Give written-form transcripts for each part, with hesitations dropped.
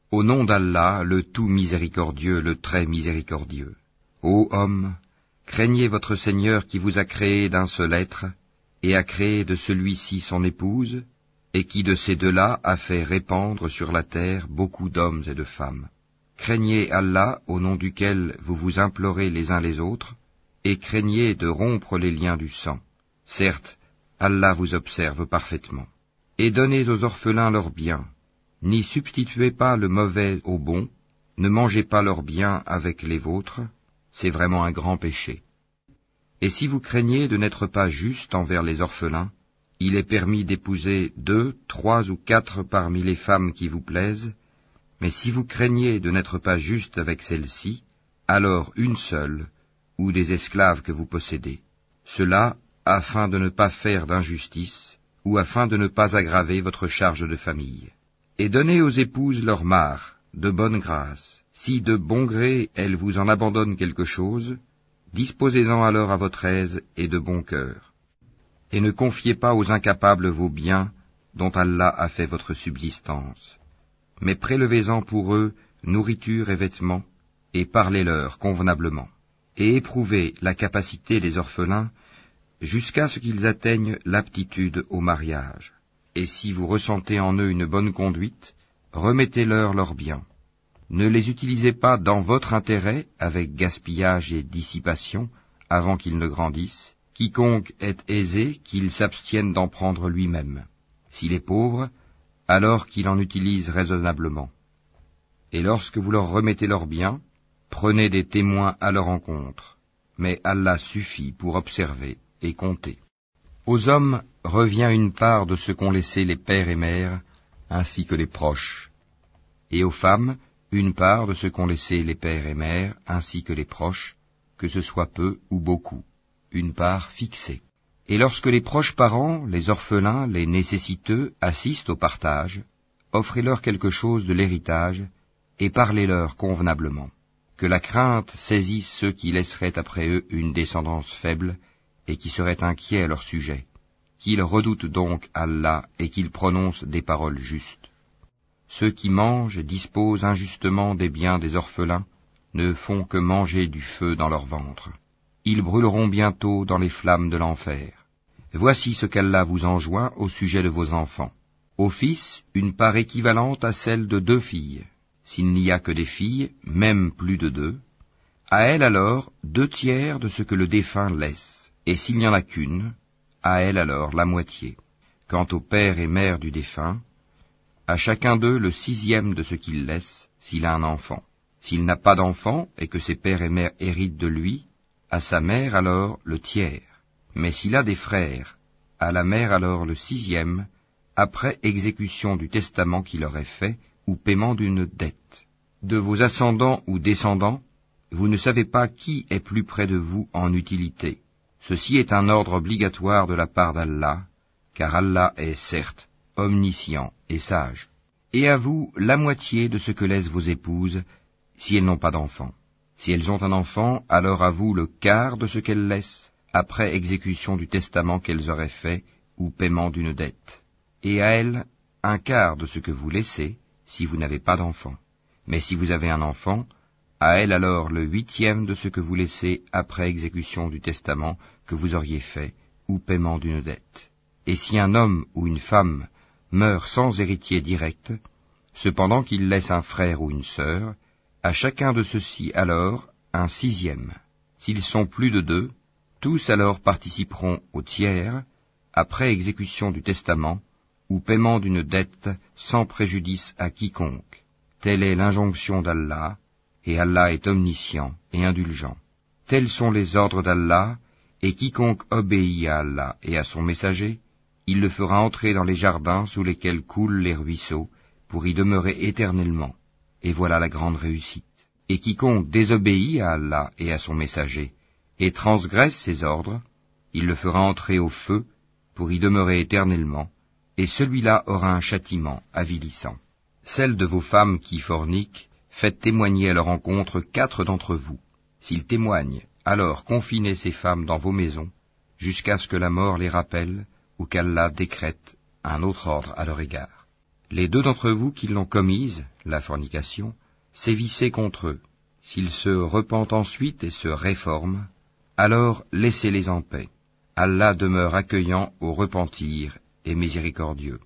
Au nom d'Allah, le tout miséricordieux, le très miséricordieux. Ô hommes, craignez votre Seigneur qui vous a créé d'un seul être, et a créé de celui-ci son épouse, et qui de ces deux-là a fait répandre sur la terre beaucoup d'hommes et de femmes. Craignez Allah, au nom duquel vous vous implorez les uns les autres, et craignez de rompre les liens du sang. Certes, Allah vous observe parfaitement. Et donnez aux orphelins leurs biens. N'y substituez pas le mauvais au bon, ne mangez pas leurs biens avec les vôtres, c'est vraiment un grand péché. Et si vous craignez de n'être pas juste envers les orphelins, il est permis d'épouser 2, 3 ou 4 parmi les femmes qui vous plaisent, mais si vous craignez de n'être pas juste avec celles-ci, alors une seule, ou des esclaves que vous possédez. Cela afin de ne pas faire d'injustice, ou afin de ne pas aggraver votre charge de famille. Et donnez aux épouses leur part, de bonne grâce. Si de bon gré elles vous en abandonnent quelque chose, disposez-en alors à votre aise et de bon cœur. Et ne confiez pas aux incapables vos biens, dont Allah a fait votre subsistance. Mais prélevez-en pour eux nourriture et vêtements, et parlez-leur convenablement. Et éprouvez la capacité des orphelins jusqu'à ce qu'ils atteignent l'aptitude au mariage. Et si vous ressentez en eux une bonne conduite, remettez-leur leurs biens. Ne les utilisez pas dans votre intérêt avec gaspillage et dissipation avant qu'ils ne grandissent. Quiconque est aisé, qu'il s'abstienne d'en prendre lui-même. S'il est pauvre, alors qu'il en utilise raisonnablement. Et lorsque vous leur remettez leurs biens, prenez des témoins à leur encontre. Mais Allah suffit pour observer et compter. Aux hommes revient une part de ce qu'ont laissé les pères et mères, ainsi que les proches. Et aux femmes, une part de ce qu'ont laissé les pères et mères, ainsi que les proches, que ce soit peu ou beaucoup, une part fixée. Et lorsque les proches parents, les orphelins, les nécessiteux assistent au partage, offrez-leur quelque chose de l'héritage, et parlez-leur convenablement. Que la crainte saisisse ceux qui laisseraient après eux une descendance faible, et qui seraient inquiets à leur sujet, qu'ils redoutent donc Allah et qu'ils prononcent des paroles justes. Ceux qui mangent et disposent injustement des biens des orphelins ne font que manger du feu dans leur ventre. Ils brûleront bientôt dans les flammes de l'enfer. Voici ce qu'Allah vous enjoint au sujet de vos enfants. Aux fils, une part équivalente à celle de 2 filles. S'il n'y a que des filles, même plus de 2, à elles alors 2/3 de ce que le défunt laisse. Et s'il n'y en a qu'une, à elle alors la moitié. Quant au père et mère du défunt, à chacun d'eux le 6e de ce qu'il laisse, s'il a un enfant. S'il n'a pas d'enfant, et que ses pères et mères héritent de lui, à sa mère alors le 1/3. Mais s'il a des frères, à la mère alors le 6e, après exécution du testament qu'il aurait fait, ou paiement d'une dette. De vos ascendants ou descendants, vous ne savez pas qui est plus près de vous en utilité. Ceci est un ordre obligatoire de la part d'Allah, car Allah est certes omniscient et sage. Et à vous la moitié de ce que laissent vos épouses, si elles n'ont pas d'enfant. Si elles ont un enfant, alors à vous le quart de ce qu'elles laissent, après exécution du testament qu'elles auraient fait, ou paiement d'une dette. Et à elles, un quart de ce que vous laissez, si vous n'avez pas d'enfant. Mais si vous avez un enfant, à elle alors le 8e de ce que vous laissez après exécution du testament que vous auriez fait, ou paiement d'une dette. Et si un homme ou une femme meurt sans héritier direct, cependant qu'il laisse un frère ou une sœur, à chacun de ceux-ci alors un 6e. S'ils sont plus de 2, tous alors participeront au 1/3, après exécution du testament, ou paiement d'une dette sans préjudice à quiconque. Telle est l'injonction d'Allah, et Allah est omniscient et indulgent. Tels sont les ordres d'Allah, et quiconque obéit à Allah et à son messager, il le fera entrer dans les jardins sous lesquels coulent les ruisseaux, pour y demeurer éternellement. Et voilà la grande réussite. Et quiconque désobéit à Allah et à son messager, et transgresse ses ordres, il le fera entrer au feu, pour y demeurer éternellement, et celui-là aura un châtiment avilissant. Celles de vos femmes qui forniquent, faites témoigner à leur encontre 4 d'entre vous. S'ils témoignent, alors confinez ces femmes dans vos maisons, jusqu'à ce que la mort les rappelle, ou qu'Allah décrète un autre ordre à leur égard. Les deux d'entre vous qui l'ont commise, la fornication, sévissez contre eux. S'ils se repentent ensuite et se réforment, alors laissez-les en paix. Allah demeure accueillant au repentir et miséricordieux.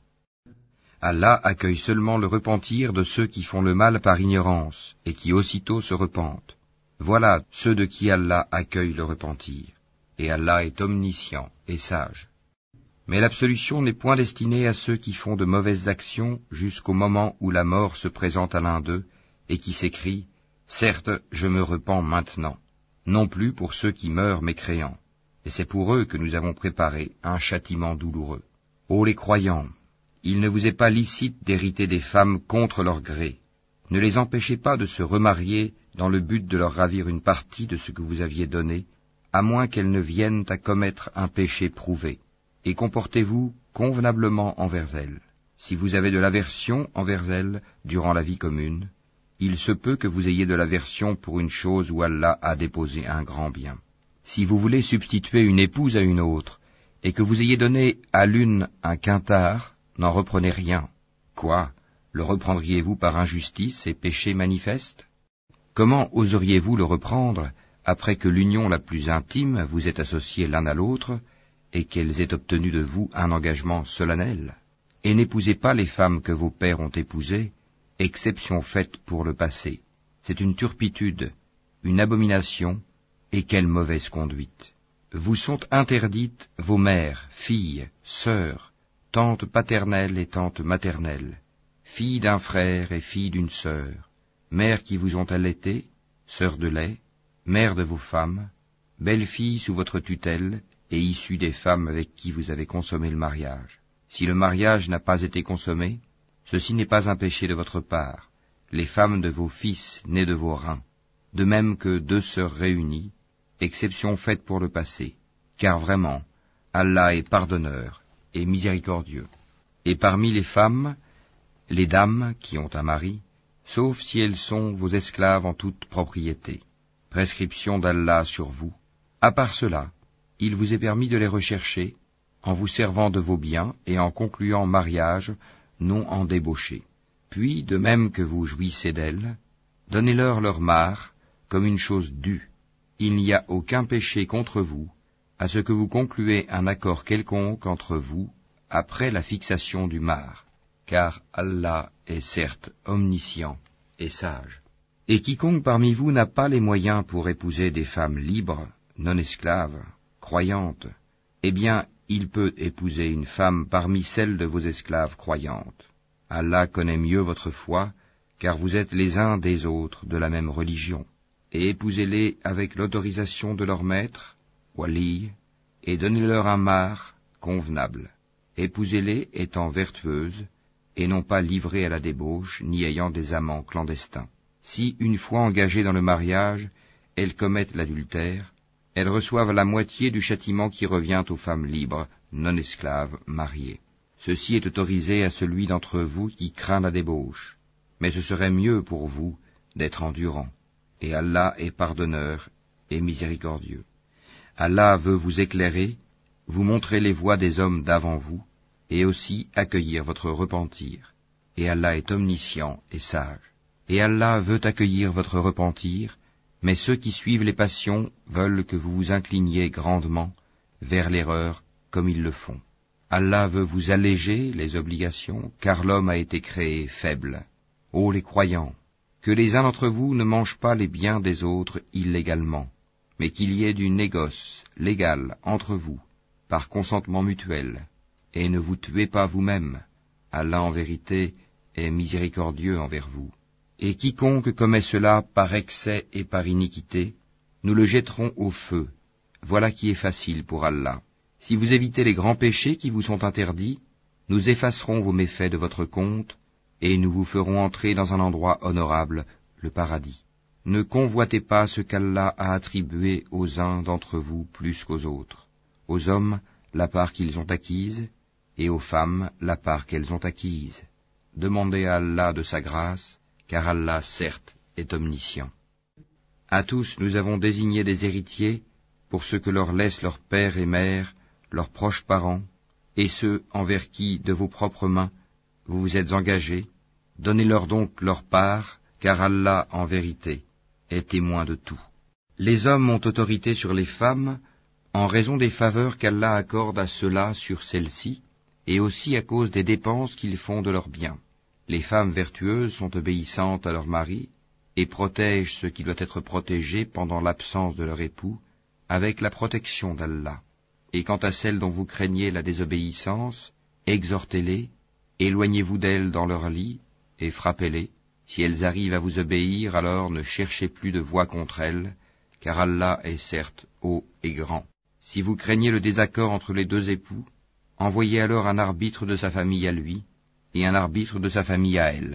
Allah accueille seulement le repentir de ceux qui font le mal par ignorance et qui aussitôt se repentent. Voilà ceux de qui Allah accueille le repentir. Et Allah est omniscient et sage. Mais l'absolution n'est point destinée à ceux qui font de mauvaises actions jusqu'au moment où la mort se présente à l'un d'eux et qui s'écrie « Certes, je me repens maintenant », non plus pour ceux qui meurent mécréants. Et c'est pour eux que nous avons préparé un châtiment douloureux. Ô les croyants, il ne vous est pas licite d'hériter des femmes contre leur gré. Ne les empêchez pas de se remarier dans le but de leur ravir une partie de ce que vous aviez donné, à moins qu'elles ne viennent à commettre un péché prouvé. Et comportez-vous convenablement envers elles. Si vous avez de l'aversion envers elles durant la vie commune, il se peut que vous ayez de l'aversion pour une chose où Allah a déposé un grand bien. Si vous voulez substituer une épouse à une autre, et que vous ayez donné à l'une un quintard, n'en reprenez rien. Quoi? Le reprendriez-vous par injustice et péché manifeste? Comment oseriez-vous le reprendre après que l'union la plus intime vous ait associés l'un à l'autre, et qu'elles aient obtenu de vous un engagement solennel? Et n'épousez pas les femmes que vos pères ont épousées, exception faite pour le passé. C'est une turpitude, une abomination, et quelle mauvaise conduite. Vous sont interdites vos mères, filles, sœurs, tantes paternelles et tantes maternelles, filles d'un frère et filles d'une sœur, mères qui vous ont allaitées, sœurs de lait, mères de vos femmes, belles-filles sous votre tutelle, et issues des femmes avec qui vous avez consommé le mariage. Si le mariage n'a pas été consommé, ceci n'est pas un péché de votre part, les femmes de vos fils nés de vos reins, de même que deux sœurs réunies, exception faite pour le passé, car vraiment, Allah est pardonneur et miséricordieux. Et parmi les femmes, les dames qui ont un mari, sauf si elles sont vos esclaves en toute propriété, prescription d'Allah sur vous. À part cela, il vous est permis de les rechercher, en vous servant de vos biens et en concluant mariage, non en débauché. Puis, de même que vous jouissez d'elles, donnez-leur leur part, comme une chose due. Il n'y a aucun péché contre vous, à ce que vous concluez un accord quelconque entre vous, après la fixation du mar, car Allah est certes omniscient et sage. Et quiconque parmi vous n'a pas les moyens pour épouser des femmes libres, non esclaves, croyantes, eh bien, il peut épouser une femme parmi celles de vos esclaves croyantes. Allah connaît mieux votre foi, car vous êtes les uns des autres de la même religion. Et épousez-les avec l'autorisation de leur maître, wali, et donnez-leur un mar convenable. Épousez-les étant vertueuses, et non pas livrées à la débauche, ni ayant des amants clandestins. Si, une fois engagées dans le mariage, elles commettent l'adultère, elles reçoivent la moitié du châtiment qui revient aux femmes libres, non esclaves, mariées. Ceci est autorisé à celui d'entre vous qui craint la débauche, mais ce serait mieux pour vous d'être endurant. Et Allah est pardonneur et miséricordieux. Allah veut vous éclairer, vous montrer les voies des hommes d'avant vous, et aussi accueillir votre repentir. Et Allah est omniscient et sage. Et Allah veut accueillir votre repentir, mais ceux qui suivent les passions veulent que vous vous incliniez grandement vers l'erreur comme ils le font. Allah veut vous alléger les obligations, car l'homme a été créé faible. Ô les croyants, que les uns d'entre vous ne mangent pas les biens des autres illégalement, mais qu'il y ait du négoce légal entre vous, par consentement mutuel, et ne vous tuez pas vous-même. Allah en vérité est miséricordieux envers vous. Et quiconque commet cela par excès et par iniquité, nous le jetterons au feu. Voilà qui est facile pour Allah. Si vous évitez les grands péchés qui vous sont interdits, nous effacerons vos méfaits de votre compte, et nous vous ferons entrer dans un endroit honorable, le paradis. Ne convoitez pas ce qu'Allah a attribué aux uns d'entre vous plus qu'aux autres. Aux hommes, la part qu'ils ont acquise, et aux femmes, la part qu'elles ont acquise. Demandez à Allah de sa grâce, car Allah, certes, est omniscient. À tous nous avons désigné des héritiers pour ce que leur laissent leurs pères et mères, leurs proches parents, et ceux envers qui, de vos propres mains, vous vous êtes engagés, donnez-leur donc leur part, car Allah, en vérité, est témoin de tout. Les hommes ont autorité sur les femmes en raison des faveurs qu'Allah accorde à ceux-là sur celles-ci, et aussi à cause des dépenses qu'ils font de leurs biens. Les femmes vertueuses sont obéissantes à leur mari, et protègent ce qui doit être protégé pendant l'absence de leur époux, avec la protection d'Allah. Et quant à celles dont vous craignez la désobéissance, exhortez-les, éloignez-vous d'elles dans leur lit, et frappez-les. Si elles arrivent à vous obéir, alors ne cherchez plus de voie contre elles, car Allah est certes haut et grand. Si vous craignez le désaccord entre les deux époux, envoyez alors un arbitre de sa famille à lui, et un arbitre de sa famille à elle.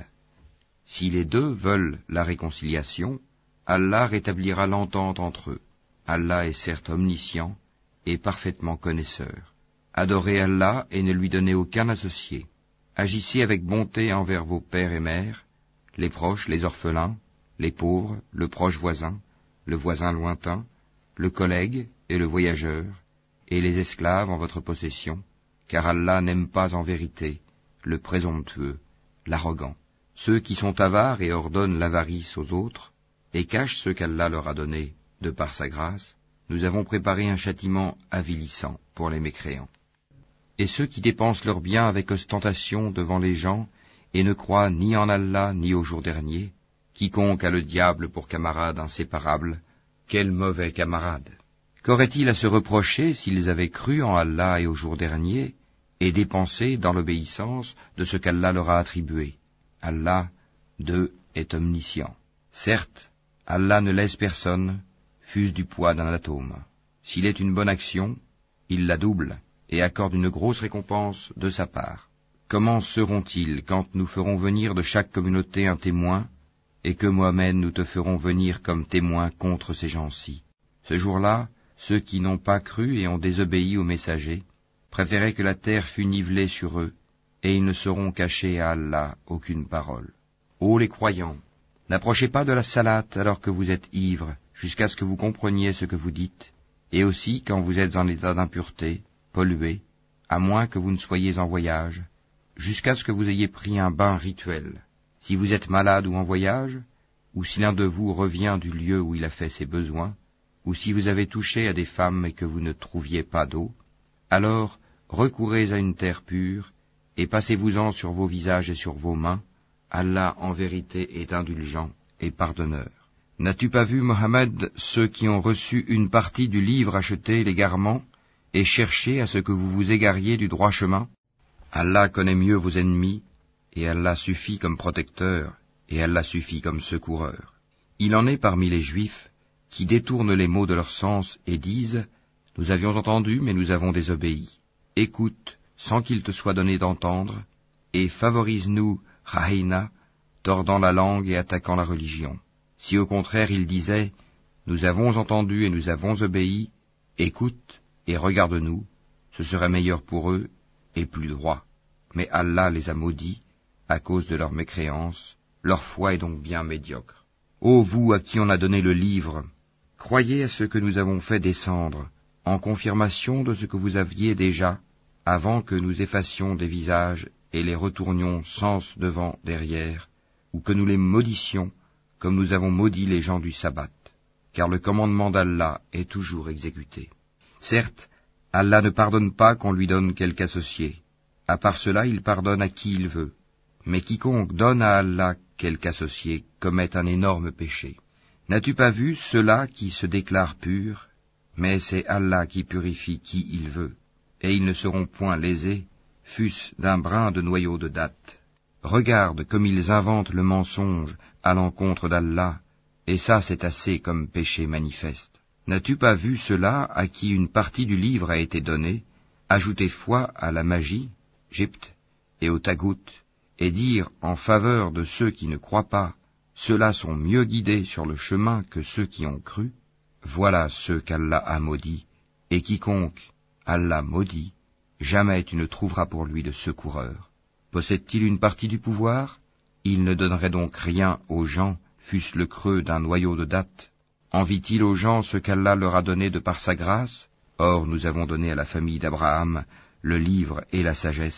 Si les deux veulent la réconciliation, Allah rétablira l'entente entre eux. Allah est certes omniscient et parfaitement connaisseur. Adorez Allah et ne lui donnez aucun associé. Agissez avec bonté envers vos pères et mères, les proches, les orphelins, les pauvres, le proche voisin, le voisin lointain, le collègue et le voyageur, et les esclaves en votre possession, car Allah n'aime pas en vérité le présomptueux, l'arrogant. Ceux qui sont avares et ordonnent l'avarice aux autres, et cachent ce qu'Allah leur a donné de par sa grâce, nous avons préparé un châtiment avilissant pour les mécréants. Et ceux qui dépensent leurs biens avec ostentation devant les gens, et ne croient ni en Allah ni au jour dernier, quiconque a le diable pour camarade inséparable, quel mauvais camarade! Qu'auraient-ils à se reprocher s'ils avaient cru en Allah et au jour dernier, et dépensé dans l'obéissance de ce qu'Allah leur a attribué? Allah, d'eux, est omniscient. Certes, Allah ne laisse personne, fût-ce du poids d'un atome. S'il est une bonne action, il la double, et accorde une grosse récompense de sa part. Comment seront-ils quand nous ferons venir de chaque communauté un témoin, et que Mohammed nous te ferons venir comme témoin contre ces gens-ci? Ce jour-là, ceux qui n'ont pas cru et ont désobéi aux messagers préféraient que la terre fût nivelée sur eux, et ils ne sauront cacher à Allah aucune parole. Ô les croyants, n'approchez pas de la salate alors que vous êtes ivres, jusqu'à ce que vous compreniez ce que vous dites, et aussi quand vous êtes en état d'impureté, pollué, à moins que vous ne soyez en voyage, jusqu'à ce que vous ayez pris un bain rituel. Si vous êtes malade ou en voyage, ou si l'un de vous revient du lieu où il a fait ses besoins, ou si vous avez touché à des femmes et que vous ne trouviez pas d'eau, alors recourez à une terre pure, et passez-vous-en sur vos visages et sur vos mains. Allah en vérité est indulgent et pardonneur. N'as-tu pas vu, Mohammed, ceux qui ont reçu une partie du livre acheter l'égarement, et chercher à ce que vous vous égariez du droit chemin? Allah connaît mieux vos ennemis, et Allah suffit comme protecteur, et Allah suffit comme secoureur. Il en est parmi les Juifs qui détournent les mots de leur sens et disent « Nous avions entendu, mais nous avons désobéi. Écoute, sans qu'il te soit donné d'entendre, et favorise-nous, Rahina, tordant la langue et attaquant la religion. Si au contraire ils disaient « Nous avons entendu et nous avons obéi, écoute et regarde-nous, ce serait meilleur pour eux et plus droit. Mais Allah les a maudits à cause de leur mécréance, leur foi est donc bien médiocre. Ô vous à qui on a donné le livre, croyez à ce que nous avons fait descendre, en confirmation de ce que vous aviez déjà, avant que nous effacions des visages et les retournions sens devant, derrière, ou que nous les maudissions, comme nous avons maudit les gens du sabbat, car le commandement d'Allah est toujours exécuté. Certes, Allah ne pardonne pas qu'on lui donne quelque associé. À part cela, il pardonne à qui il veut. Mais quiconque donne à Allah quelque associé commet un énorme péché. N'as-tu pas vu ceux-là qui se déclarent purs? Mais c'est Allah qui purifie qui il veut, et ils ne seront point lésés, fût-ce d'un brin de noyau de date. Regarde comme ils inventent le mensonge à l'encontre d'Allah, et ça c'est assez comme péché manifeste. N'as-tu pas vu ceux-là à qui une partie du livre a été donnée, ajouter foi à la magie, Gypte, et au tagout, et dire en faveur de ceux qui ne croient pas, ceux-là sont mieux guidés sur le chemin que ceux qui ont cru? Voilà ceux qu'Allah a maudits, et quiconque Allah maudit, jamais tu ne trouveras pour lui de secoureur. Possède-t-il une partie du pouvoir? Il ne donnerait donc rien aux gens, fût-ce le creux d'un noyau de date. Envie-t-il aux gens ce qu'Allah leur a donné de par sa grâce? Or nous avons donné à la famille d'Abraham le livre et la sagesse,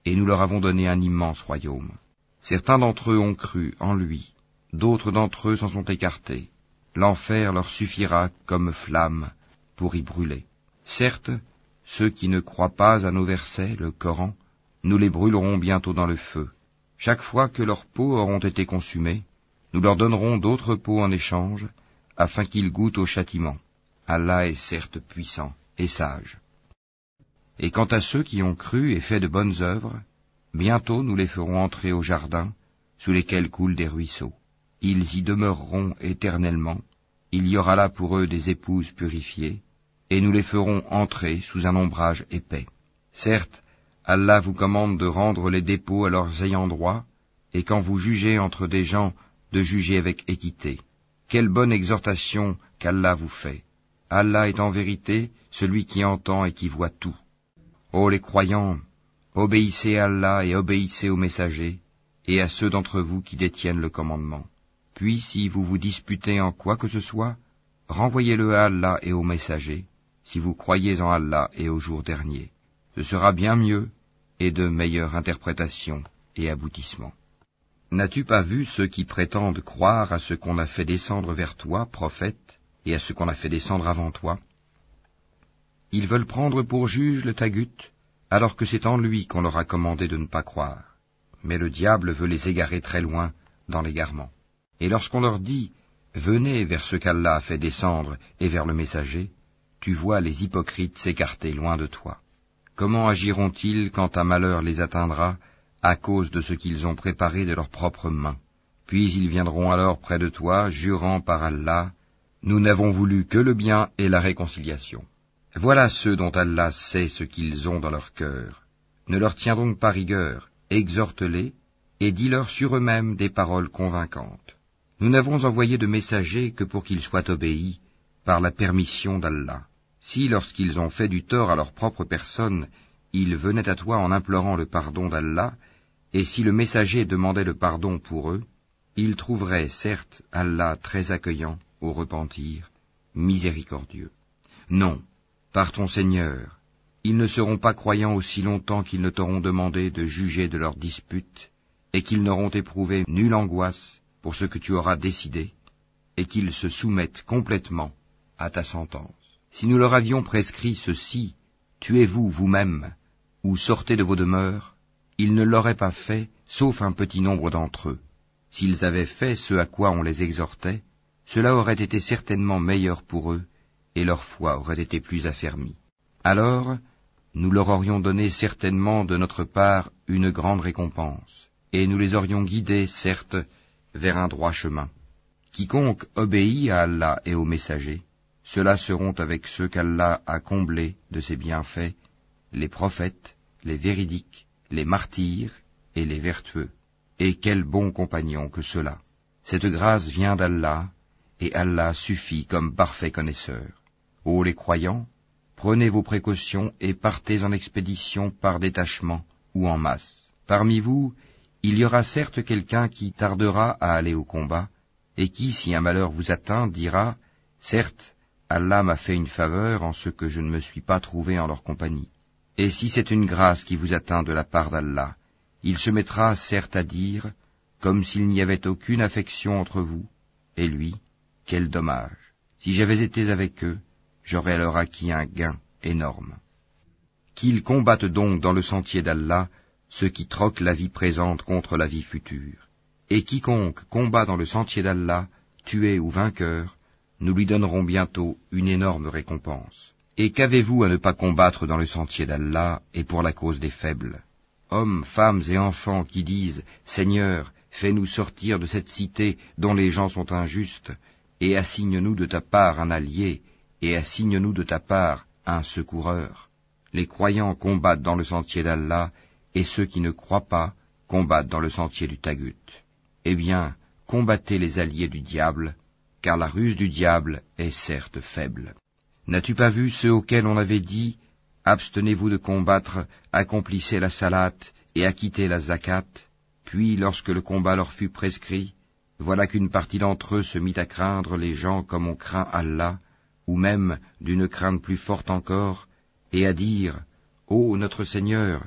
et nous leur avons donné un immense royaume. Certains d'entre eux ont cru en lui, d'autres d'entre eux s'en sont écartés. L'enfer leur suffira comme flamme pour y brûler. Certes, ceux qui ne croient pas à nos versets, le Coran, nous les brûlerons bientôt dans le feu. Chaque fois que leurs peaux auront été consumées, nous leur donnerons d'autres peaux en échange, afin qu'ils goûtent au châtiment. Allah est certes puissant et sage. Et quant à ceux qui ont cru et fait de bonnes œuvres, bientôt nous les ferons entrer au jardin, sous lesquels coulent des ruisseaux. Ils y demeureront éternellement, il y aura là pour eux des épouses purifiées, et nous les ferons entrer sous un ombrage épais. Certes, Allah vous commande de rendre les dépôts à leurs ayants droit, et quand vous jugez entre des gens, de juger avec équité. Quelle bonne exhortation qu'Allah vous fait. Allah est en vérité celui qui entend et qui voit tout. Ô les croyants, obéissez à Allah et obéissez aux messagers, et à ceux d'entre vous qui détiennent le commandement. Puis, si vous vous disputez en quoi que ce soit, renvoyez-le à Allah et aux messagers, si vous croyez en Allah et au jour dernier. Ce sera bien mieux et de meilleure interprétation et aboutissement. N'as-tu pas vu ceux qui prétendent croire à ce qu'on a fait descendre vers toi, prophète, et à ce qu'on a fait descendre avant toi? Ils veulent prendre pour juge le tagut, alors que c'est en lui qu'on leur a commandé de ne pas croire. Mais le diable veut les égarer très loin dans l'égarement. Et lorsqu'on leur dit « Venez vers ce qu'Allah a fait descendre et vers le messager », tu vois les hypocrites s'écarter loin de toi. Comment agiront-ils quand un malheur les atteindra à cause de ce qu'ils ont préparé de leurs propres mains? Puis ils viendront alors près de toi, jurant par Allah, « Nous n'avons voulu que le bien et la réconciliation. » Voilà ceux dont Allah sait ce qu'ils ont dans leur cœur. Ne leur tiens donc pas rigueur, exhorte-les, et dis-leur sur eux-mêmes des paroles convaincantes. Nous n'avons envoyé de messagers que pour qu'ils soient obéis par la permission d'Allah. Si, lorsqu'ils ont fait du tort à leur propre personne, ils venaient à toi en implorant le pardon d'Allah, et si le messager demandait le pardon pour eux, ils trouveraient, certes, Allah très accueillant au repentir, miséricordieux. Non, par ton Seigneur, ils ne seront pas croyants aussi longtemps qu'ils ne t'auront demandé de juger de leurs disputes, et qu'ils n'auront éprouvé nulle angoisse pour ce que tu auras décidé, et qu'ils se soumettent complètement à ta sentence. Si nous leur avions prescrit ceci, tuez-vous vous-même, ou sortez de vos demeures, ils ne l'auraient pas fait, sauf un petit nombre d'entre eux. S'ils avaient fait ce à quoi on les exhortait, cela aurait été certainement meilleur pour eux, et leur foi aurait été plus affermie. Alors, nous leur aurions donné certainement de notre part une grande récompense, et nous les aurions guidés, certes, vers un droit chemin. Quiconque obéit à Allah et aux messagers, ceux-là seront avec ceux qu'Allah a comblés de ses bienfaits, les prophètes, les véridiques, les martyrs et les vertueux. Et quel bon compagnon que ceux-là! Cette grâce vient d'Allah, et Allah suffit comme parfait connaisseur. Ô les croyants, prenez vos précautions et partez en expédition par détachement ou en masse. Parmi vous, il y aura certes quelqu'un qui tardera à aller au combat, et qui, si un malheur vous atteint, dira, « Certes, Allah m'a fait une faveur en ce que je ne me suis pas trouvé en leur compagnie. » Et si c'est une grâce qui vous atteint de la part d'Allah, il se mettra certes à dire, comme s'il n'y avait aucune affection entre vous, et lui, quel dommage. Si j'avais été avec eux, j'aurais alors acquis un gain énorme. Qu'ils combattent donc dans le sentier d'Allah ceux qui troquent la vie présente contre la vie future. Et quiconque combat dans le sentier d'Allah, tué ou vainqueur, nous lui donnerons bientôt une énorme récompense. Et qu'avez-vous à ne pas combattre dans le sentier d'Allah et pour la cause des faibles? Hommes, femmes et enfants qui disent « Seigneur, fais-nous sortir de cette cité dont les gens sont injustes, et assigne-nous de ta part un allié, et assigne-nous de ta part un secoureur. » Les croyants combattent dans le sentier d'Allah, et ceux qui ne croient pas combattent dans le sentier du tagut. Eh bien, combattez les alliés du diable, car la ruse du diable est certes faible. N'as-tu pas vu ceux auxquels on avait dit « Abstenez-vous de combattre, accomplissez la salate et acquittez la zakat » Puis, lorsque le combat leur fut prescrit, voilà qu'une partie d'entre eux se mit à craindre les gens comme on craint Allah, ou même d'une crainte plus forte encore, et à dire « Ô notre Seigneur,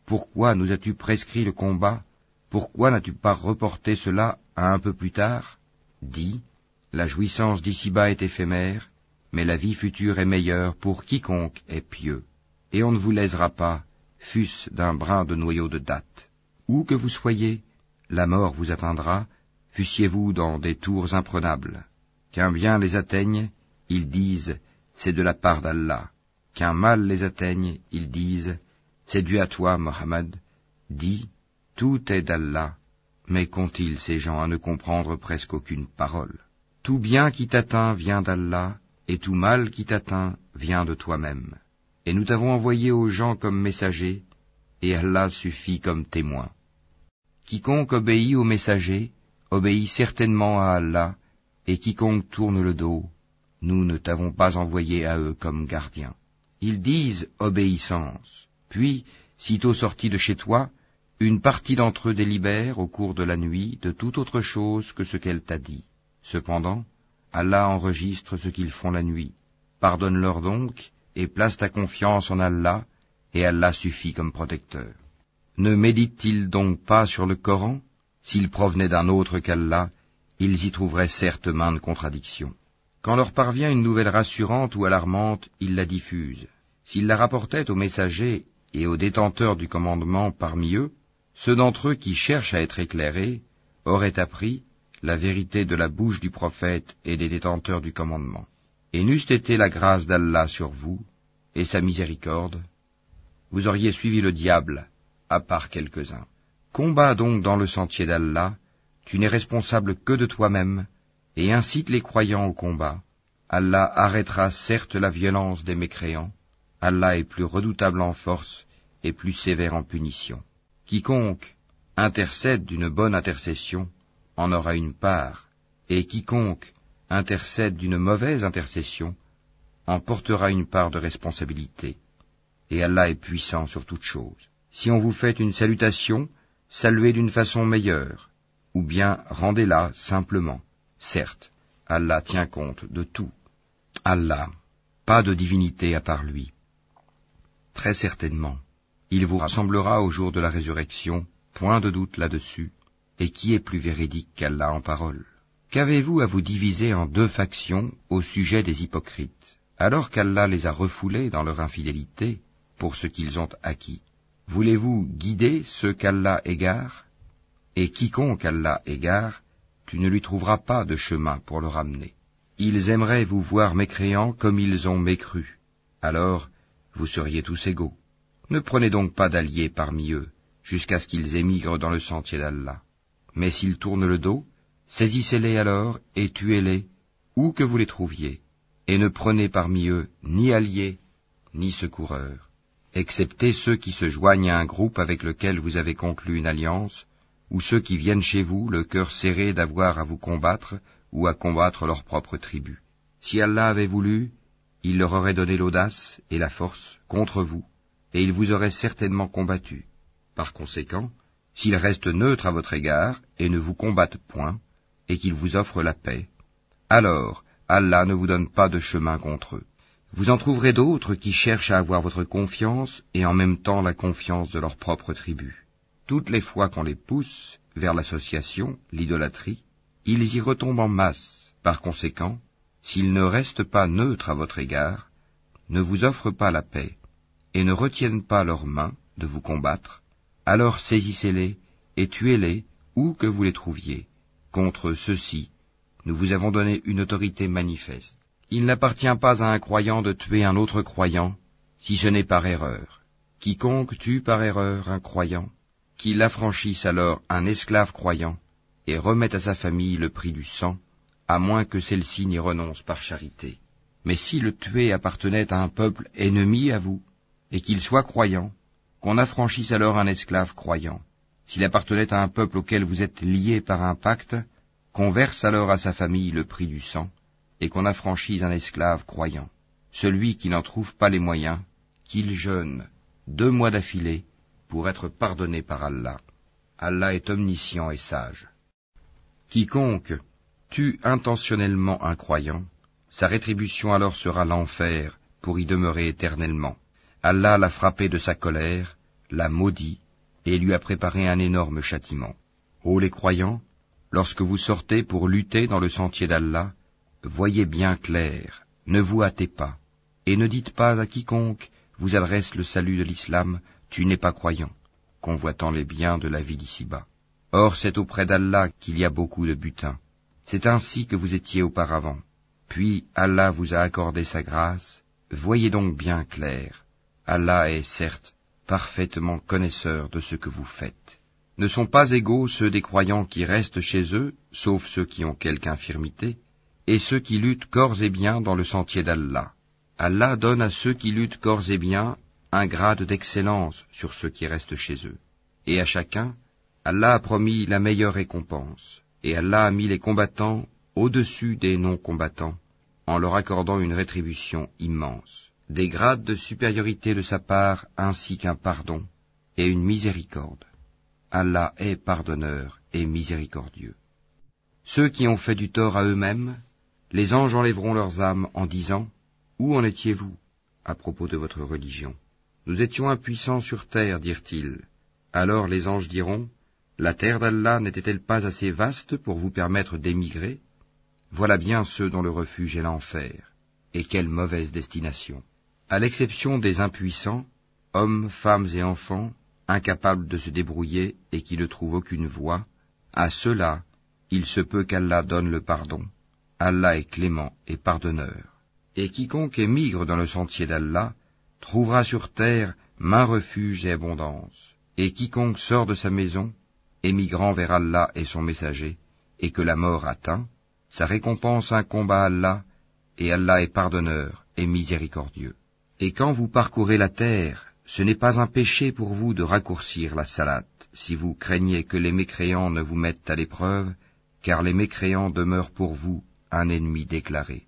pourquoi nous as-tu prescrit le combat? Pourquoi n'as-tu pas reporté cela à un peu plus tard? Dis, la jouissance d'ici-bas est éphémère, mais la vie future est meilleure pour quiconque est pieux. Et on ne vous lésera pas, fût-ce d'un brin de noyau de datte. Où que vous soyez, la mort vous atteindra, fussiez-vous dans des tours imprenables. Qu'un bien les atteigne, ils disent, c'est de la part d'Allah. Qu'un mal les atteigne, ils disent, c'est dû à toi, Mohammed. Dis, tout est d'Allah, mais qu'ont-ils ces gens à ne comprendre presque aucune parole? Tout bien qui t'atteint vient d'Allah, et tout mal qui t'atteint vient de toi-même. Et nous t'avons envoyé aux gens comme messagers, et Allah suffit comme témoin. Quiconque obéit aux messagers, obéit certainement à Allah, et quiconque tourne le dos, nous ne t'avons pas envoyé à eux comme gardiens. Ils disent obéissance, puis, sitôt sortis de chez toi, une partie d'entre eux délibère au cours de la nuit de toute autre chose que ce qu'elle t'a dit. Cependant, Allah enregistre ce qu'ils font la nuit. Pardonne-leur donc, et place ta confiance en Allah, et Allah suffit comme protecteur. Ne méditent-ils donc pas sur le Coran? S'ils provenaient d'un autre qu'Allah, ils y trouveraient certes maintes contradictions. Quand leur parvient une nouvelle rassurante ou alarmante, ils la diffusent. S'ils la rapportaient aux messagers et aux détenteurs du commandement parmi eux, ceux d'entre eux qui cherchent à être éclairés auraient appris la vérité de la bouche du prophète et des détenteurs du commandement. Et n'eût été la grâce d'Allah sur vous, et sa miséricorde, vous auriez suivi le diable, à part quelques-uns. Combats donc dans le sentier d'Allah, tu n'es responsable que de toi-même, et incite les croyants au combat. Allah arrêtera certes la violence des mécréants, Allah est plus redoutable en force et plus sévère en punition. Quiconque intercède d'une bonne intercession en aura une part, et quiconque intercède d'une mauvaise intercession en portera une part de responsabilité. Et Allah est puissant sur toute chose. Si on vous fait une salutation, saluez d'une façon meilleure, ou bien rendez-la simplement. Certes, Allah tient compte de tout. Allah, pas de divinité à part lui. Très certainement, il vous rassemblera au jour de la résurrection, point de doute là-dessus, et qui est plus véridique qu'Allah en parole? Qu'avez-vous à vous diviser en deux factions au sujet des hypocrites, alors qu'Allah les a refoulés dans leur infidélité pour ce qu'ils ont acquis? Voulez-vous guider ceux qu'Allah égare? Et quiconque Allah égare, tu ne lui trouveras pas de chemin pour le ramener. Ils aimeraient vous voir mécréants comme ils ont mécru. Alors, vous seriez tous égaux. Ne prenez donc pas d'alliés parmi eux, jusqu'à ce qu'ils émigrent dans le sentier d'Allah. Mais s'ils tournent le dos, saisissez-les alors et tuez-les, où que vous les trouviez, et ne prenez parmi eux ni alliés, ni secoureurs, excepté ceux qui se joignent à un groupe avec lequel vous avez conclu une alliance, ou ceux qui viennent chez vous, le cœur serré d'avoir à vous combattre ou à combattre leur propre tribu. Si Allah avait voulu, il leur aurait donné l'audace et la force contre vous, et il vous aurait certainement combattu. Par conséquent, s'ils restent neutres à votre égard et ne vous combattent point, et qu'ils vous offrent la paix, alors Allah ne vous donne pas de chemin contre eux. Vous en trouverez d'autres qui cherchent à avoir votre confiance et en même temps la confiance de leur propre tribu. Toutes les fois qu'on les pousse vers l'association, l'idolâtrie, ils y retombent en masse. Par conséquent, s'ils ne restent pas neutres à votre égard, ne vous offrent pas la paix, et ne retiennent pas leurs mains de vous combattre, alors saisissez-les et tuez-les où que vous les trouviez. Contre ceux-ci, nous vous avons donné une autorité manifeste. Il n'appartient pas à un croyant de tuer un autre croyant, si ce n'est par erreur. Quiconque tue par erreur un croyant, qu'il affranchisse alors un esclave croyant, et remette à sa famille le prix du sang, à moins que celle-ci n'y renonce par charité. Mais si le tué appartenait à un peuple ennemi à vous, et qu'il soit croyant, qu'on affranchisse alors un esclave croyant. S'il appartenait à un peuple auquel vous êtes liés par un pacte, qu'on verse alors à sa famille le prix du sang, et qu'on affranchisse un esclave croyant. Celui qui n'en trouve pas les moyens, qu'il jeûne 2 mois d'affilée, pour être pardonné par Allah. Allah est omniscient et sage. Quiconque tue intentionnellement un croyant, sa rétribution alors sera l'enfer pour y demeurer éternellement. Allah l'a frappé de sa colère, l'a maudit et lui a préparé un énorme châtiment. Ô les croyants, lorsque vous sortez pour lutter dans le sentier d'Allah, voyez bien clair, ne vous hâtez pas, et ne dites pas à quiconque vous adresse le salut de l'islam, tu n'es pas croyant, convoitant les biens de la vie d'ici-bas. Or c'est auprès d'Allah qu'il y a beaucoup de butin. C'est ainsi que vous étiez auparavant. Puis Allah vous a accordé sa grâce, voyez donc bien clair. Allah est, certes, parfaitement connaisseur de ce que vous faites. Ne sont pas égaux ceux des croyants qui restent chez eux, sauf ceux qui ont quelque infirmité, et ceux qui luttent corps et biens dans le sentier d'Allah. Allah donne à ceux qui luttent corps et biens un grade d'excellence sur ceux qui restent chez eux. Et à chacun, Allah a promis la meilleure récompense, et Allah a mis les combattants au-dessus des non-combattants, en leur accordant une rétribution immense, des grades de supériorité de sa part, ainsi qu'un pardon et une miséricorde. Allah est pardonneur et miséricordieux. Ceux qui ont fait du tort à eux-mêmes, les anges enlèveront leurs âmes en disant « Où en étiez-vous à propos de votre religion ?» Nous étions impuissants sur terre, dirent-ils. Alors les anges diront « La terre d'Allah n'était-elle pas assez vaste pour vous permettre d'émigrer ? Voilà bien ceux dont le refuge est l'enfer. Et quelle mauvaise destination ! À l'exception des impuissants, hommes, femmes et enfants, incapables de se débrouiller et qui ne trouvent aucune voie, à ceux-là, il se peut qu'Allah donne le pardon. Allah est clément et pardonneur. Et quiconque émigre dans le sentier d'Allah trouvera sur terre maint refuge et abondance. Et quiconque sort de sa maison, émigrant vers Allah et son messager, et que la mort atteint, sa récompense incombe à Allah, et Allah est pardonneur et miséricordieux. Et quand vous parcourez la terre, ce n'est pas un péché pour vous de raccourcir la salate, si vous craignez que les mécréants ne vous mettent à l'épreuve, car les mécréants demeurent pour vous un ennemi déclaré.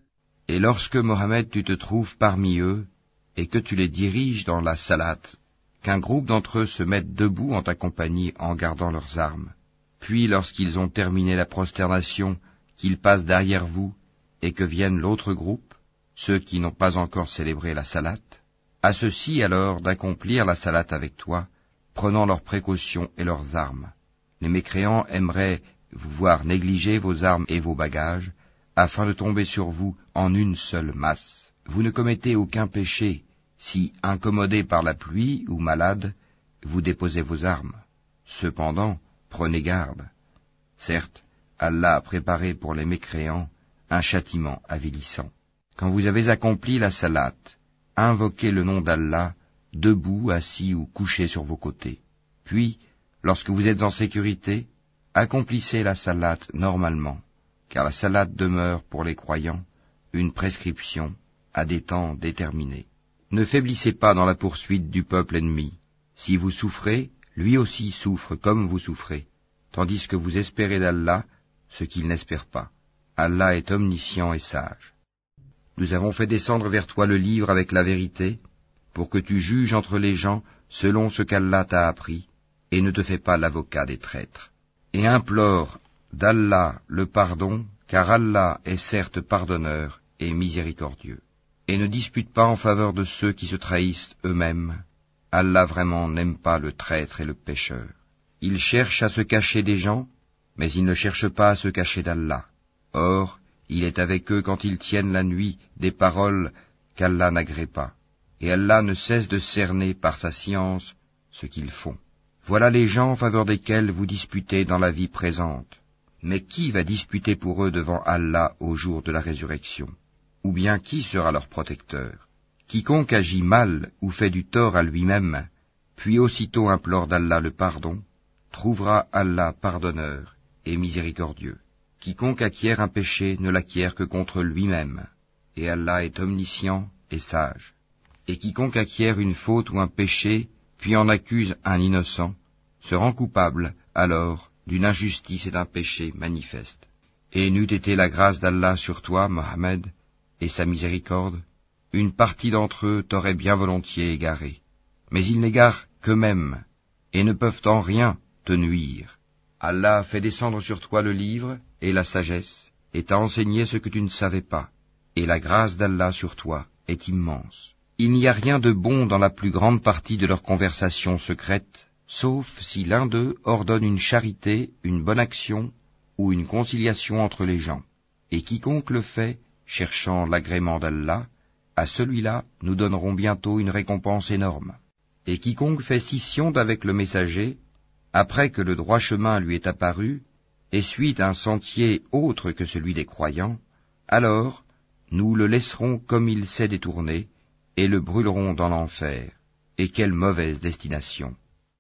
Et lorsque, Mohammed, tu te trouves parmi eux, et que tu les diriges dans la salate, qu'un groupe d'entre eux se mette debout en ta compagnie en gardant leurs armes, puis lorsqu'ils ont terminé la prosternation, qu'ils passent derrière vous, et que vienne l'autre groupe, ceux qui n'ont pas encore célébré la salate, à ceux-ci alors d'accomplir la salate avec toi, prenant leurs précautions et leurs armes. Les mécréants aimeraient vous voir négliger vos armes et vos bagages, afin de tomber sur vous en une seule masse. Vous ne commettez aucun péché, si, incommodés par la pluie ou malades, vous déposez vos armes. Cependant, prenez garde. Certes, Allah a préparé pour les mécréants un châtiment avilissant. Quand vous avez accompli la salate, invoquez le nom d'Allah, debout, assis ou couché sur vos côtés. Puis, lorsque vous êtes en sécurité, accomplissez la salate normalement, car la salate demeure pour les croyants une prescription à des temps déterminés. Ne faiblissez pas dans la poursuite du peuple ennemi. Si vous souffrez, lui aussi souffre comme vous souffrez, tandis que vous espérez d'Allah ce qu'il n'espère pas. Allah est omniscient et sage. Nous avons fait descendre vers toi le livre avec la vérité, pour que tu juges entre les gens selon ce qu'Allah t'a appris, et ne te fais pas l'avocat des traîtres. Et implore d'Allah le pardon, car Allah est certes pardonneur et miséricordieux. Et ne dispute pas en faveur de ceux qui se trahissent eux-mêmes. Allah vraiment n'aime pas le traître et le pécheur. Il cherche à se cacher des gens, mais il ne cherche pas à se cacher d'Allah. Or, il est avec eux quand ils tiennent la nuit des paroles qu'Allah n'agrée pas. Et Allah ne cesse de cerner par sa science ce qu'ils font. Voilà les gens en faveur desquels vous disputez dans la vie présente. Mais qui va disputer pour eux devant Allah au jour de la résurrection? Ou bien qui sera leur protecteur? Quiconque agit mal ou fait du tort à lui-même, puis aussitôt implore d'Allah le pardon, trouvera Allah pardonneur et miséricordieux. Quiconque acquiert un péché ne l'acquiert que contre lui-même, et Allah est omniscient et sage. Et quiconque acquiert une faute ou un péché, puis en accuse un innocent, se rend coupable, alors, d'une injustice et d'un péché manifeste. Et n'eût été la grâce d'Allah sur toi, Mohammed, et sa miséricorde, une partie d'entre eux t'aurait bien volontiers égaré. Mais ils n'égarent qu'eux-mêmes, et ne peuvent en rien te nuire. Allah a fait descendre sur toi le livre et la sagesse, et t'a enseigné ce que tu ne savais pas, et la grâce d'Allah sur toi est immense. Il n'y a rien de bon dans la plus grande partie de leur conversation secrète, sauf si l'un d'eux ordonne une charité, une bonne action ou une conciliation entre les gens. Et quiconque le fait, cherchant l'agrément d'Allah, à celui-là nous donnerons bientôt une récompense énorme. Et quiconque fait scission d'avec le messager, après que le droit chemin lui est apparu, et suit un sentier autre que celui des croyants, alors nous le laisserons comme il s'est détourné, et le brûlerons dans l'enfer. Et quelle mauvaise destination!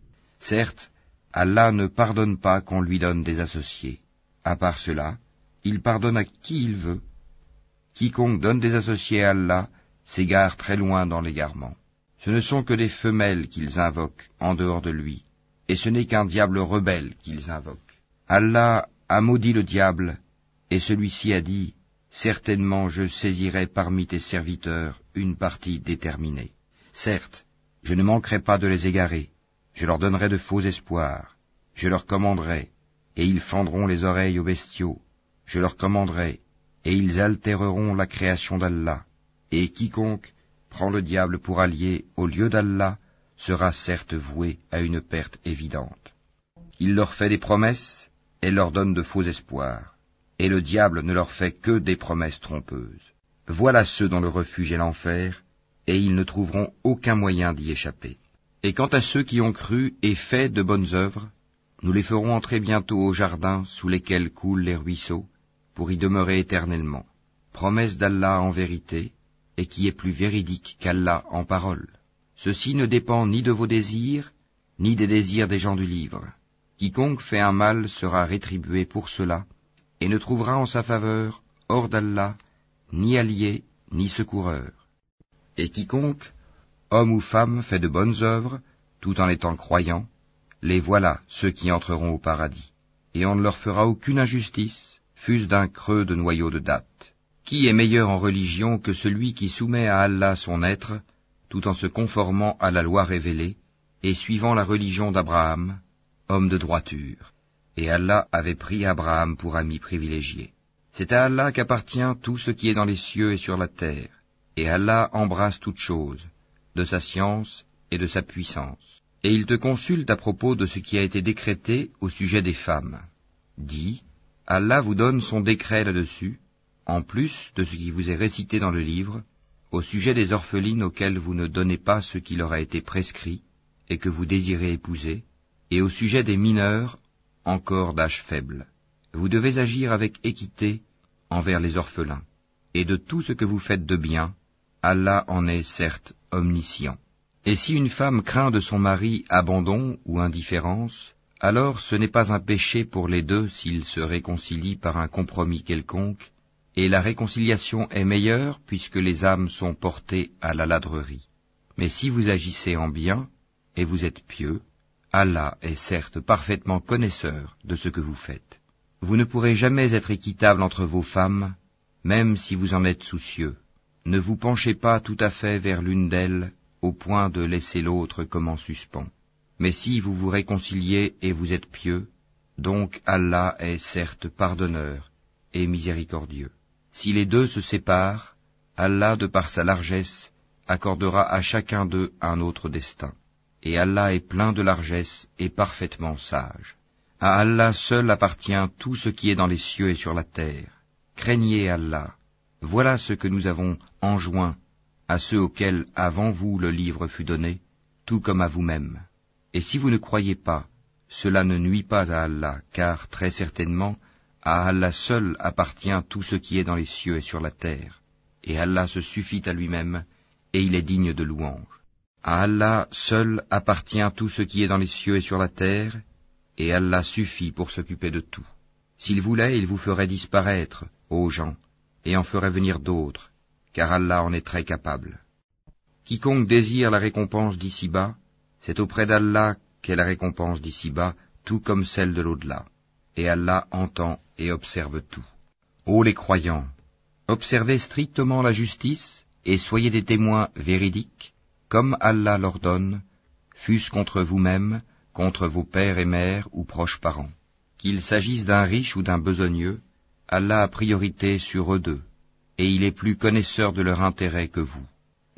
Certes, Allah ne pardonne pas qu'on lui donne des associés. À part cela, il pardonne à qui il veut. Quiconque donne des associés à Allah s'égare très loin dans l'égarement. Ce ne sont que des femelles qu'ils invoquent en dehors de lui, et ce n'est qu'un diable rebelle qu'ils invoquent. Allah a maudit le diable, et celui-ci a dit, « Certainement je saisirai parmi tes serviteurs une partie déterminée. Certes, je ne manquerai pas de les égarer, je leur donnerai de faux espoirs, je leur commanderai, et ils fendront les oreilles aux bestiaux, je leur commanderai, et ils altéreront la création d'Allah, et quiconque prend le diable pour allié au lieu d'Allah sera certes voué à une perte évidente. Il leur fait des promesses et leur donne de faux espoirs, et le diable ne leur fait que des promesses trompeuses. Voilà ceux dont le refuge est l'enfer, et ils ne trouveront aucun moyen d'y échapper. Et quant à ceux qui ont cru et fait de bonnes œuvres, nous les ferons entrer bientôt au jardin sous lesquels coulent les ruisseaux, pour y demeurer éternellement. Promesse d'Allah en vérité, et qui est plus véridique qu'Allah en parole. Ceci ne dépend ni de vos désirs, ni des désirs des gens du livre. Quiconque fait un mal sera rétribué pour cela, et ne trouvera en sa faveur, hors d'Allah, ni allié, ni secoureur. Et quiconque, homme ou femme, fait de bonnes œuvres, tout en étant croyant, les voilà ceux qui entreront au paradis, et on ne leur fera aucune injustice, fût-ce d'un creux de noyau de date. Qui est meilleur en religion que celui qui soumet à Allah son être, tout en se conformant à la loi révélée, et suivant la religion d'Abraham, homme de droiture? Et Allah avait pris Abraham pour ami privilégié. C'est à Allah qu'appartient tout ce qui est dans les cieux et sur la terre, et Allah embrasse toutes choses, de sa science et de sa puissance. Et il te consulte à propos de ce qui a été décrété au sujet des femmes. Dis, Allah vous donne son décret là-dessus, en plus de ce qui vous est récité dans le livre, au sujet des orphelines auxquelles vous ne donnez pas ce qui leur a été prescrit, et que vous désirez épouser, et au sujet des mineurs, encore d'âge faible. Vous devez agir avec équité envers les orphelins, et de tout ce que vous faites de bien, Allah en est certes omniscient. Et si une femme craint de son mari abandon ou indifférence, alors ce n'est pas un péché pour les deux s'ils se réconcilient par un compromis quelconque, et la réconciliation est meilleure puisque les âmes sont portées à la ladrerie. Mais si vous agissez en bien, et vous êtes pieux, Allah est certes parfaitement connaisseur de ce que vous faites. Vous ne pourrez jamais être équitable entre vos femmes, même si vous en êtes soucieux. Ne vous penchez pas tout à fait vers l'une d'elles, au point de laisser l'autre comme en suspens. Mais si vous vous réconciliez et vous êtes pieux, donc Allah est certes pardonneur et miséricordieux. Si les deux se séparent, Allah, de par sa largesse, accordera à chacun d'eux un autre destin. Et Allah est plein de largesse et parfaitement sage. À Allah seul appartient tout ce qui est dans les cieux et sur la terre. Craignez Allah. Voilà ce que nous avons enjoint à ceux auxquels avant vous le livre fut donné, tout comme à vous-même. Et si vous ne croyez pas, cela ne nuit pas à Allah, car très certainement, à Allah seul appartient tout ce qui est dans les cieux et sur la terre. Et Allah se suffit à lui-même, et il est digne de louange. À Allah seul appartient tout ce qui est dans les cieux et sur la terre, et Allah suffit pour s'occuper de tout. S'il voulait, il vous ferait disparaître, ô gens, et en ferait venir d'autres, car Allah en est très capable. Quiconque désire la récompense d'ici-bas, c'est auprès d'Allah qu'est la récompense d'ici-bas, tout comme celle de l'au-delà. Et Allah entend et observe tout. Ô les croyants, observez strictement la justice, et soyez des témoins véridiques, comme Allah l'ordonne, fût-ce contre vous-même, contre vos pères et mères ou proches parents. Qu'il s'agisse d'un riche ou d'un besogneux, Allah a priorité sur eux deux, et il est plus connaisseur de leur intérêt que vous.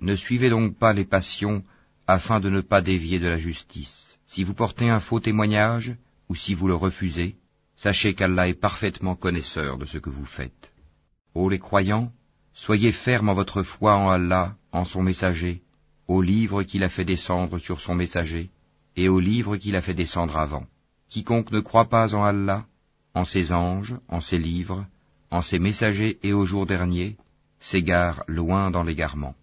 Ne suivez donc pas les passions, afin de ne pas dévier de la justice. Si vous portez un faux témoignage, ou si vous le refusez, sachez qu'Allah est parfaitement connaisseur de ce que vous faites. Ô les croyants, soyez fermes en votre foi en Allah, en son messager, au livre qu'il a fait descendre sur son messager, et au livre qu'il a fait descendre avant. Quiconque ne croit pas en Allah, en ses anges, en ses livres, en ses messagers et au jour dernier, s'égare loin dans l'égarement.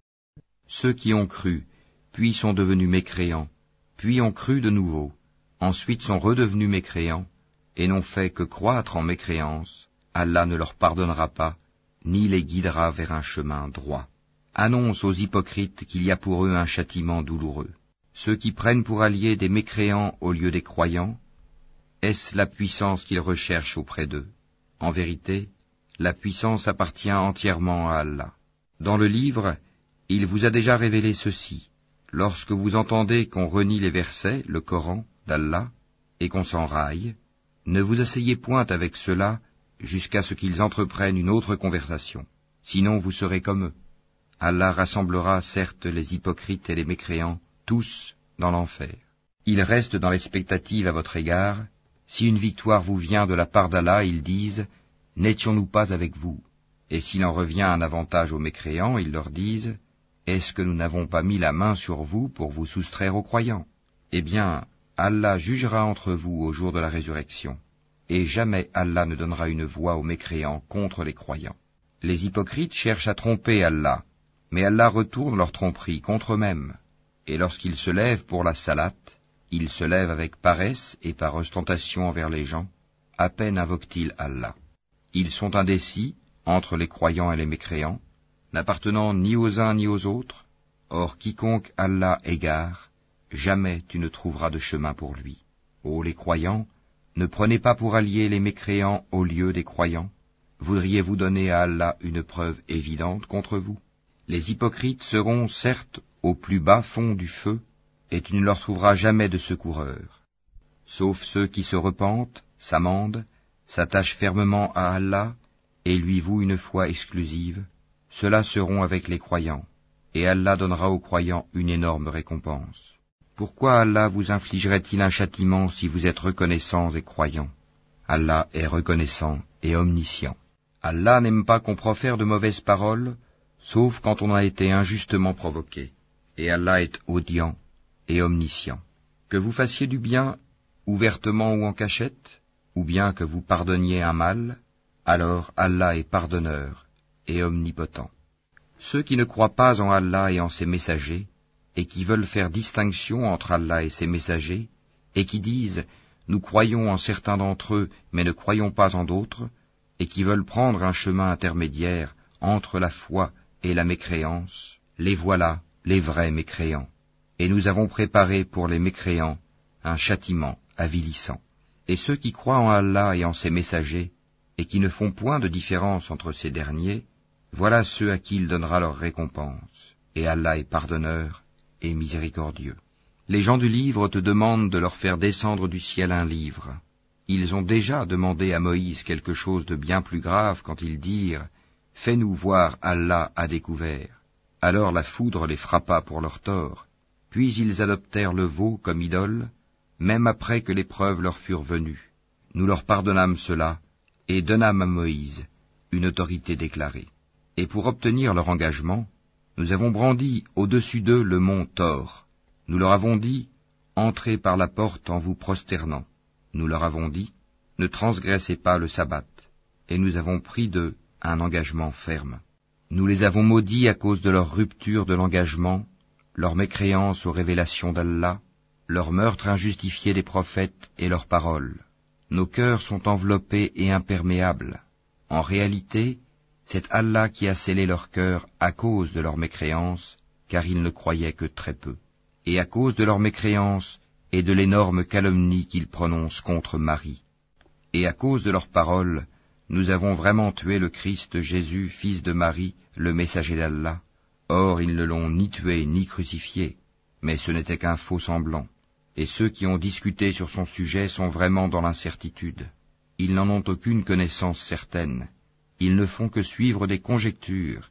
Ceux qui ont cru, puis sont devenus mécréants, puis ont cru de nouveau, ensuite sont redevenus mécréants, et n'ont fait que croître en mécréance, Allah ne leur pardonnera pas, ni les guidera vers un chemin droit. Annonce aux hypocrites qu'il y a pour eux un châtiment douloureux. Ceux qui prennent pour alliés des mécréants au lieu des croyants, est-ce la puissance qu'ils recherchent auprès d'eux? En vérité, la puissance appartient entièrement à Allah. Dans le livre, il vous a déjà révélé ceci. Lorsque vous entendez qu'on renie les versets, le Coran, d'Allah, et qu'on s'en raille, ne vous asseyez point avec ceux-là jusqu'à ce qu'ils entreprennent une autre conversation. Sinon vous serez comme eux. Allah rassemblera certes les hypocrites et les mécréants, tous dans l'enfer. Ils restent dans l'expectative à votre égard. Si une victoire vous vient de la part d'Allah, ils disent « N'étions-nous pas avec vous ?» Et s'il en revient un avantage aux mécréants, ils leur disent « Est-ce que nous n'avons pas mis la main sur vous pour vous soustraire aux croyants ?» Eh bien, Allah jugera entre vous au jour de la résurrection, et jamais Allah ne donnera une voix aux mécréants contre les croyants. Les hypocrites cherchent à tromper Allah, mais Allah retourne leur tromperie contre eux-mêmes. Et lorsqu'ils se lèvent pour la salate, ils se lèvent avec paresse et par ostentation envers les gens, à peine invoquent-ils Allah. Ils sont indécis entre les croyants et les mécréants, n'appartenant ni aux uns ni aux autres. Or quiconque Allah égare, jamais tu ne trouveras de chemin pour lui. Ô les croyants, ne prenez pas pour alliés les mécréants au lieu des croyants. Voudriez-vous donner à Allah une preuve évidente contre vous? Les hypocrites seront certes au plus bas fond du feu, et tu ne leur trouveras jamais de secoureurs. Sauf ceux qui se repentent, s'amendent, s'attachent fermement à Allah, et lui vouent une foi exclusive, ceux-là seront avec les croyants, et Allah donnera aux croyants une énorme récompense. Pourquoi Allah vous infligerait-il un châtiment si vous êtes reconnaissants et croyants? Allah est reconnaissant et omniscient. Allah n'aime pas qu'on profère de mauvaises paroles, sauf quand on a été injustement provoqué. Et Allah est audient et omniscient. Que vous fassiez du bien, ouvertement ou en cachette, ou bien que vous pardonniez un mal, alors Allah est pardonneur et omnipotent. Ceux qui ne croient pas en Allah et en ses messagers, et qui veulent faire distinction entre Allah et ses messagers, et qui disent « Nous croyons en certains d'entre eux, mais ne croyons pas en d'autres », et qui veulent prendre un chemin intermédiaire entre la foi et la mécréance, les voilà, les vrais mécréants. Et nous avons préparé pour les mécréants un châtiment avilissant. Et ceux qui croient en Allah et en ses messagers, et qui ne font point de différence entre ces derniers, voilà ceux à qui il donnera leur récompense. Et Allah est pardonneur et miséricordieux. Les gens du livre te demandent de leur faire descendre du ciel un livre. Ils ont déjà demandé à Moïse quelque chose de bien plus grave quand ils dirent « Fais-nous voir Allah à découvert ». Alors la foudre les frappa pour leur tort, puis ils adoptèrent le veau comme idole, même après que les preuves leur furent venues. Nous leur pardonnâmes cela, et donnâmes à Moïse une autorité déclarée. Et pour obtenir leur engagement, nous avons brandi au-dessus d'eux le mont Thor. Nous leur avons dit, entrez par la porte en vous prosternant. Nous leur avons dit, ne transgressez pas le sabbat. Et nous avons pris d'eux un engagement ferme. Nous les avons maudits à cause de leur rupture de l'engagement, leur mécréance aux révélations d'Allah, leur meurtre injustifié des prophètes et leurs paroles. Nos cœurs sont enveloppés et imperméables. En réalité, c'est Allah qui a scellé leur cœur à cause de leur mécréance, car ils ne croyaient que très peu. Et à cause de leur mécréance et de l'énorme calomnie qu'ils prononcent contre Marie. Et à cause de leurs paroles, nous avons vraiment tué le Christ Jésus, fils de Marie, le messager d'Allah. Or ils ne l'ont ni tué ni crucifié, mais ce n'était qu'un faux semblant. Et ceux qui ont discuté sur son sujet sont vraiment dans l'incertitude. Ils n'en ont aucune connaissance certaine. Ils ne font que suivre des conjectures,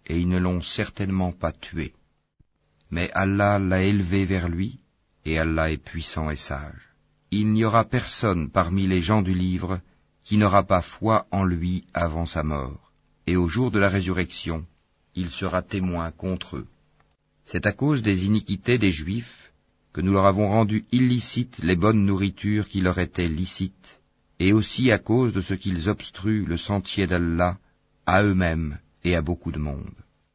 et ils ne l'ont certainement pas tué. Mais Allah l'a élevé vers lui, et Allah est puissant et sage. Il n'y aura personne parmi les gens du livre qui n'aura pas foi en lui avant sa mort, et au jour de la résurrection, il sera témoin contre eux. C'est à cause des iniquités des Juifs que nous leur avons rendu illicites les bonnes nourritures qui leur étaient licites, et aussi à cause de ce qu'ils obstruent le sentier d'Allah à eux-mêmes et à beaucoup de monde,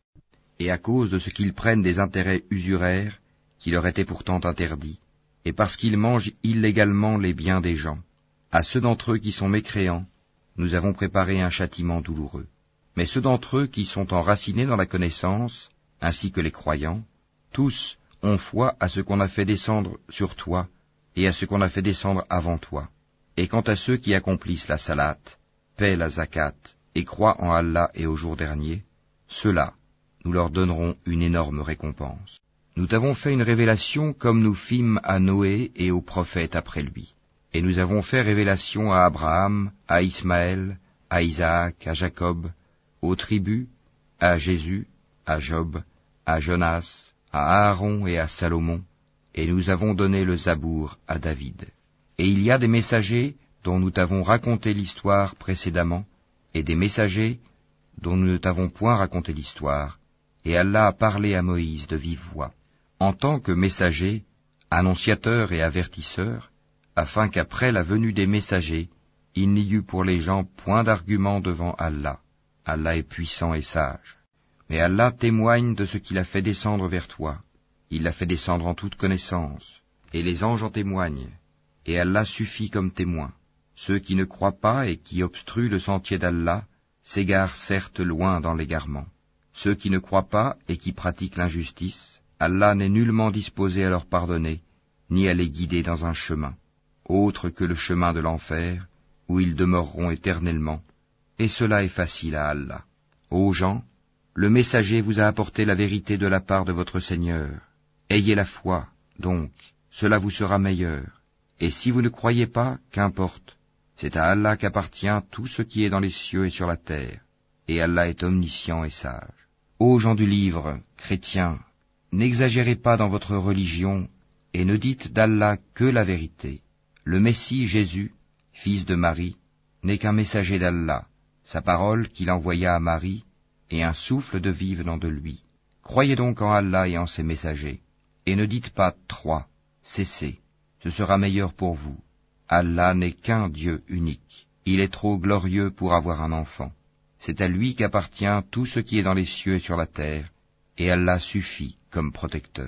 et à cause de ce qu'ils prennent des intérêts usuraires qui leur étaient pourtant interdits, et parce qu'ils mangent illégalement les biens des gens. À ceux d'entre eux qui sont mécréants, nous avons préparé un châtiment douloureux. Mais ceux d'entre eux qui sont enracinés dans la connaissance, ainsi que les croyants, tous ont foi à ce qu'on a fait descendre sur toi et à ce qu'on a fait descendre avant toi. Et quant à ceux qui accomplissent la salate, paient la zakat et croient en Allah et au jour dernier, ceux-là, nous leur donnerons une énorme récompense. Nous t'avons fait une révélation comme nous fîmes à Noé et aux prophètes après lui. Et nous avons fait révélation à Abraham, à Ismaël, à Isaac, à Jacob, aux tribus, à Jésus, à Job, à Jonas, à Aaron et à Salomon, et nous avons donné le Zabour à David. Et il y a des messagers dont nous t'avons raconté l'histoire précédemment, et des messagers dont nous ne t'avons point raconté l'histoire, et Allah a parlé à Moïse de vive voix, en tant que messager, annonciateur et avertisseur, afin qu'après la venue des messagers, il n'y eût pour les gens point d'argument devant Allah. Allah est puissant et sage. Mais Allah témoigne de ce qu'il a fait descendre vers toi. Il l'a fait descendre en toute connaissance, et les anges en témoignent, et Allah suffit comme témoin. Ceux qui ne croient pas et qui obstruent le sentier d'Allah s'égarent certes loin dans l'égarement. Ceux qui ne croient pas et qui pratiquent l'injustice, Allah n'est nullement disposé à leur pardonner, ni à les guider dans un chemin, autre que le chemin de l'enfer, où ils demeureront éternellement, et cela est facile à Allah. Ô gens, le messager vous a apporté la vérité de la part de votre Seigneur. Ayez la foi, donc, cela vous sera meilleur. Et si vous ne croyez pas, qu'importe, c'est à Allah qu'appartient tout ce qui est dans les cieux et sur la terre, et Allah est omniscient et sage. Ô gens du livre, chrétiens, n'exagérez pas dans votre religion, et ne dites d'Allah que la vérité. Le Messie Jésus, fils de Marie, n'est qu'un messager d'Allah, sa parole qu'il envoya à Marie, et un souffle de vie venant de lui. Croyez donc en Allah et en ses messagers, et ne dites pas « 3 », cessez, ce sera meilleur pour vous. Allah n'est qu'un Dieu unique, il est trop glorieux pour avoir un enfant. C'est à lui qu'appartient tout ce qui est dans les cieux et sur la terre, et Allah suffit comme protecteur.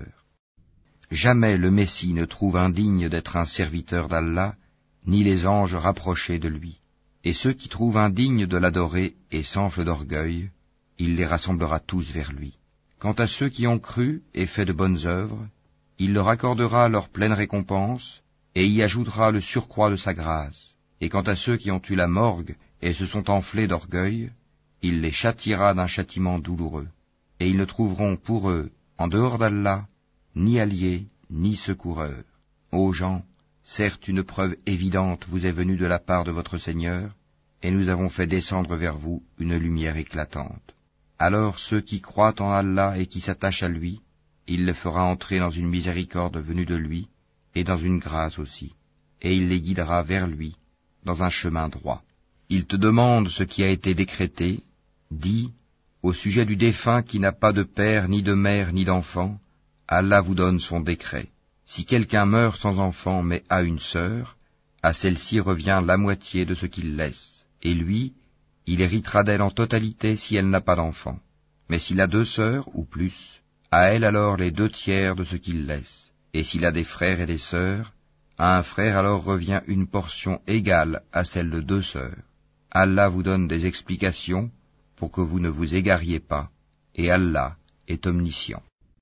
Jamais le Messie ne trouve indigne d'être un serviteur d'Allah, ni les anges rapprochés de lui. Et ceux qui trouvent indignes de l'adorer et s'enflent d'orgueil, il les rassemblera tous vers lui. Quant à ceux qui ont cru et fait de bonnes œuvres, il leur accordera leur pleine récompense, et y ajoutera le surcroît de sa grâce. Et quant à ceux qui ont eu la morgue et se sont enflés d'orgueil, il les châtiera d'un châtiment douloureux. Et ils ne trouveront pour eux, en dehors d'Allah, ni alliés, ni secoureurs. Ô gens, certes une preuve évidente vous est venue de la part de votre Seigneur, et nous avons fait descendre vers vous une lumière éclatante. Alors ceux qui croient en Allah et qui s'attachent à lui, il les fera entrer dans une miséricorde venue de lui, et dans une grâce aussi, et il les guidera vers lui, dans un chemin droit. Il te demande ce qui a été décrété, dis, au sujet du défunt qui n'a pas de père, ni de mère, ni d'enfant, Allah vous donne son décret. Si quelqu'un meurt sans enfant mais a une sœur, à celle-ci revient la moitié de ce qu'il laisse, et lui, il héritera d'elle en totalité si elle n'a pas d'enfant. Mais s'il a 2 sœurs ou plus, à elle alors les 2/3 de ce qu'il laisse. Et s'il a des frères et des sœurs, à un frère alors revient une portion égale à celle de 2 sœurs. Allah vous donne des explications pour que vous ne vous égariez pas, et Allah est omniscient.